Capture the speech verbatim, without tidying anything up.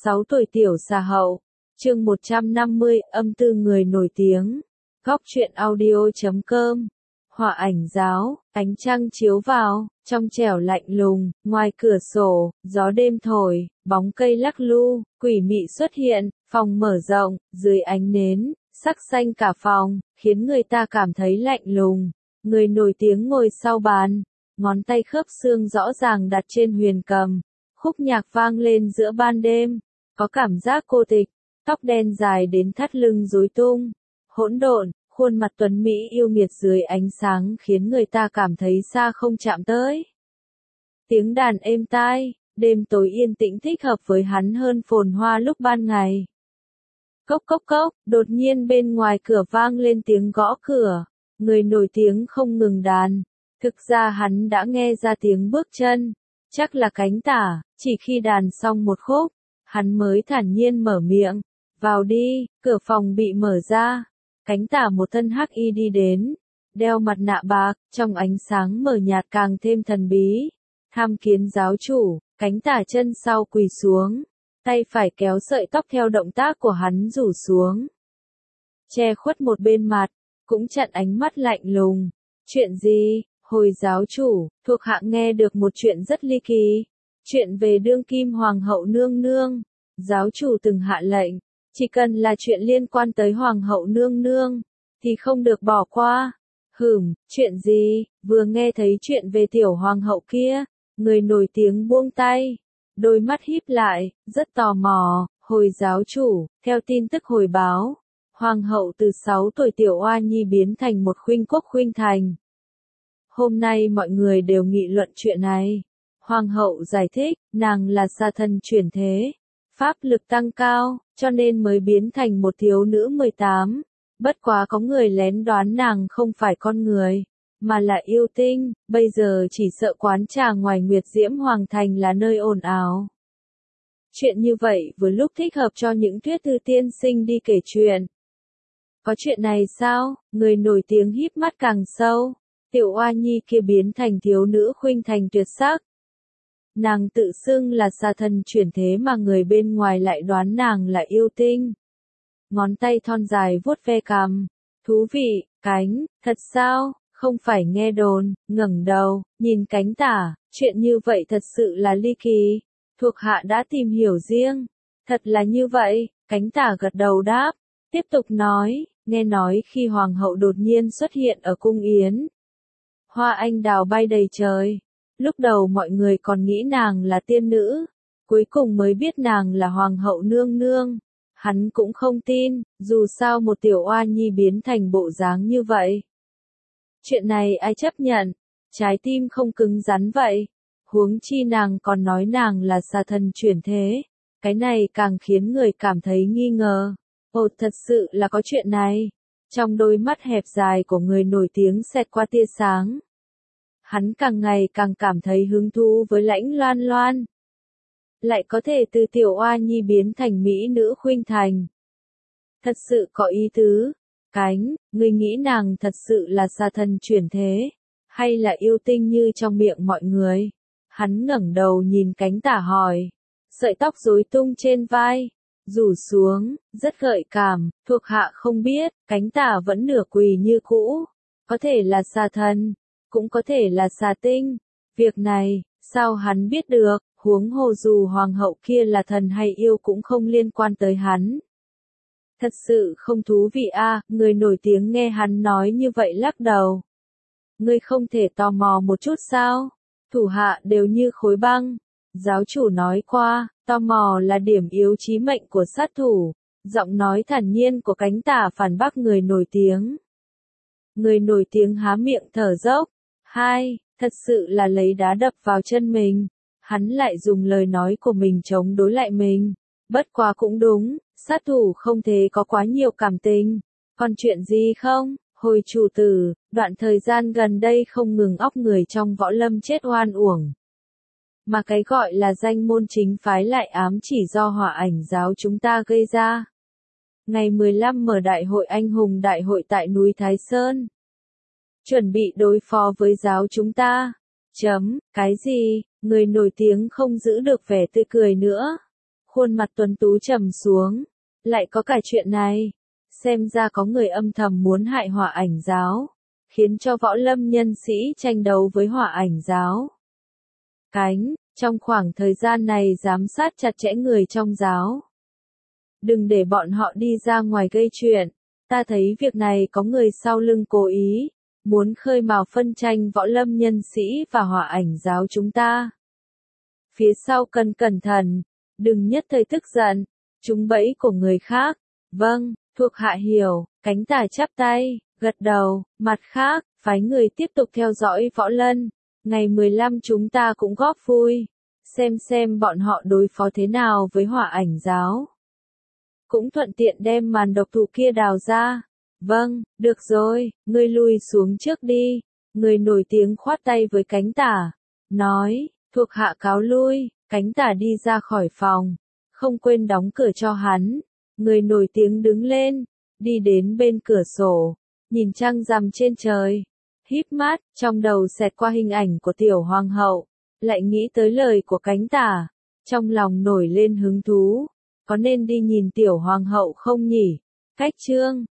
sáu tuổi tiểu xà hậu. Chương một trăm năm mươi, âm tư người nổi tiếng. Góc truyện audio chấm com. Họa ảnh giáo, ánh trăng chiếu vào, trong trẻo lạnh lùng, ngoài cửa sổ, gió đêm thổi, bóng cây lắc lu, quỷ mị xuất hiện, phòng mở rộng, dưới ánh nến, sắc xanh cả phòng, khiến người ta cảm thấy lạnh lùng. Người nổi tiếng ngồi sau bàn, ngón tay khớp xương rõ ràng đặt trên huyền cầm, khúc nhạc vang lên giữa ban đêm, có cảm giác cô tịch, tóc đen dài đến thắt lưng rối tung, hỗn độn, khuôn mặt tuấn mỹ yêu nghiệt dưới ánh sáng khiến người ta cảm thấy xa không chạm tới. Tiếng đàn êm tai, đêm tối yên tĩnh thích hợp với hắn hơn phồn hoa lúc ban ngày. Cốc cốc cốc, đột nhiên bên ngoài cửa vang lên tiếng gõ cửa, người nổi tiếng không ngừng đàn. Thực ra hắn đã nghe ra tiếng bước chân, chắc là Cánh Tả, chỉ khi đàn xong một khúc, hắn mới thản nhiên mở miệng, vào đi, cửa phòng bị mở ra, Cánh Tả một thân hắc y đi đến, đeo mặt nạ bạc, trong ánh sáng mờ nhạt càng thêm thần bí. Tham kiến giáo chủ, Cánh Tả chân sau quỳ xuống, tay phải kéo sợi tóc theo động tác của hắn rủ xuống, che khuất một bên mặt, cũng chặn ánh mắt lạnh lùng. Chuyện gì? Hồi giáo chủ, thuộc hạ nghe được một chuyện rất ly kỳ. Chuyện về đương kim hoàng hậu nương nương. Giáo chủ từng hạ lệnh, chỉ cần là chuyện liên quan tới hoàng hậu nương nương, thì không được bỏ qua. Hửm, chuyện gì? Vừa nghe thấy chuyện về tiểu hoàng hậu kia, người nổi tiếng buông tay, đôi mắt híp lại, rất tò mò. Hồi giáo chủ, theo tin tức hồi báo, hoàng hậu từ sáu tuổi tiểu oa nhi biến thành một khuynh quốc khuynh thành. Hôm nay mọi người đều nghị luận chuyện này. Hoàng hậu giải thích, nàng là sa thần chuyển thế, pháp lực tăng cao, cho nên mới biến thành một thiếu nữ mười tám. Bất quá có người lén đoán nàng không phải con người, mà là yêu tinh, bây giờ chỉ sợ quán trà ngoài Nguyệt Diễm Hoàng Thành là nơi ồn ào. Chuyện như vậy vừa lúc thích hợp cho những Tuyết Tư tiên sinh đi kể chuyện. Có chuyện này sao? Người nổi tiếng híp mắt càng sâu. Tiểu oa nhi kia biến thành thiếu nữ khuynh thành tuyệt sắc. Nàng tự xưng là sa thần chuyển thế mà người bên ngoài lại đoán nàng là yêu tinh. Ngón tay thon dài vuốt ve cằm. Thú vị, Cánh, thật sao? Không phải nghe đồn, ngẩng đầu, nhìn Cánh Tả, chuyện như vậy thật sự là ly kỳ. Thuộc hạ đã tìm hiểu riêng. Thật là như vậy, Cánh Tả gật đầu đáp, tiếp tục nói, nghe nói khi hoàng hậu đột nhiên xuất hiện ở cung yến. Hoa anh đào bay đầy trời. Lúc đầu mọi người còn nghĩ nàng là tiên nữ, cuối cùng mới biết nàng là hoàng hậu nương nương. Hắn cũng không tin, dù sao một tiểu oa nhi biến thành bộ dáng như vậy. Chuyện này ai chấp nhận, trái tim không cứng rắn vậy. Huống chi nàng còn nói nàng là sa thần chuyển thế, cái này càng khiến người cảm thấy nghi ngờ. Ồ, thật sự là có chuyện này. Trong đôi mắt hẹp dài của người nổi tiếng xẹt qua tia sáng. Hắn càng ngày càng cảm thấy hứng thú với Lãnh Loan Loan. Lại có thể từ tiểu oa nhi biến thành mỹ nữ khuynh thành. Thật sự có ý tứ. Cánh, ngươi nghĩ nàng thật sự là sa thần chuyển thế, hay là yêu tinh như trong miệng mọi người? Hắn ngẩng đầu nhìn Cánh Tả hỏi. Sợi tóc rối tung trên vai, rủ xuống, rất gợi cảm, thuộc hạ không biết. Cánh Tả vẫn nửa quỳ như cũ. Có thể là sa thần, cũng có thể là sa tinh. Việc này, sao hắn biết được? Huống hồ dù hoàng hậu kia là thần hay yêu cũng không liên quan tới hắn. Thật sự không thú vị a. À, người nổi tiếng nghe hắn nói như vậy lắc đầu. Ngươi không thể tò mò một chút sao? Thủ hạ đều như khối băng. Giáo chủ nói qua, tò mò là điểm yếu chí mệnh của sát thủ. Giọng nói thản nhiên của Cánh Tả phản bác người nổi tiếng. Người nổi tiếng há miệng thở dốc. Hai, thật sự là lấy đá đập vào chân mình. Hắn lại dùng lời nói của mình chống đối lại mình. Bất quá cũng đúng, sát thủ không thể có quá nhiều cảm tình. Còn chuyện gì không? Hồi chủ tử, đoạn thời gian gần đây không ngừng óc người trong võ lâm chết oan uổng. Mà cái gọi là danh môn chính phái lại ám chỉ do hỏa ảnh giáo chúng ta gây ra. Ngày mười lăm mở đại hội anh hùng đại hội tại núi Thái Sơn. Chuẩn bị đối phó với giáo chúng ta. Chấm, cái gì? Người nổi tiếng không giữ được vẻ tươi cười nữa. Khuôn mặt tuấn tú trầm xuống. Lại có cả chuyện này. Xem ra có người âm thầm muốn hại Hỏa Ảnh giáo. Khiến cho võ lâm nhân sĩ tranh đấu với Hỏa Ảnh giáo. Cánh, trong khoảng thời gian này giám sát chặt chẽ người trong giáo. Đừng để bọn họ đi ra ngoài gây chuyện. Ta thấy việc này có người sau lưng cố ý. Muốn khơi mào phân tranh võ lâm nhân sĩ và Hỏa Ảnh giáo chúng ta. Phía sau cần cẩn thận. Đừng nhất thời tức giận. Trúng bẫy của người khác. Vâng, thuộc hạ hiểu. Cánh Tả chắp tay, gật đầu. Mặt khác, phái người tiếp tục theo dõi Võ Lân. Ngày mười lăm chúng ta cũng góp vui. Xem xem bọn họ đối phó thế nào với Hỏa Ảnh giáo. Cũng thuận tiện đem màn độc thủ kia đào ra. Vâng, được rồi, ngươi lui xuống trước đi. Người nổi tiếng khoát tay với Cánh Tả. Nói, thuộc hạ cáo lui. Cánh Tả đi ra khỏi phòng. Không quên đóng cửa cho hắn. Người nổi tiếng đứng lên. Đi đến bên cửa sổ. Nhìn trăng rằm trên trời. Híp mắt, trong đầu xẹt qua hình ảnh của tiểu hoàng hậu. Lại nghĩ tới lời của Cánh Tả. Trong lòng nổi lên hứng thú. Có nên đi nhìn tiểu hoàng hậu không nhỉ? Cách chương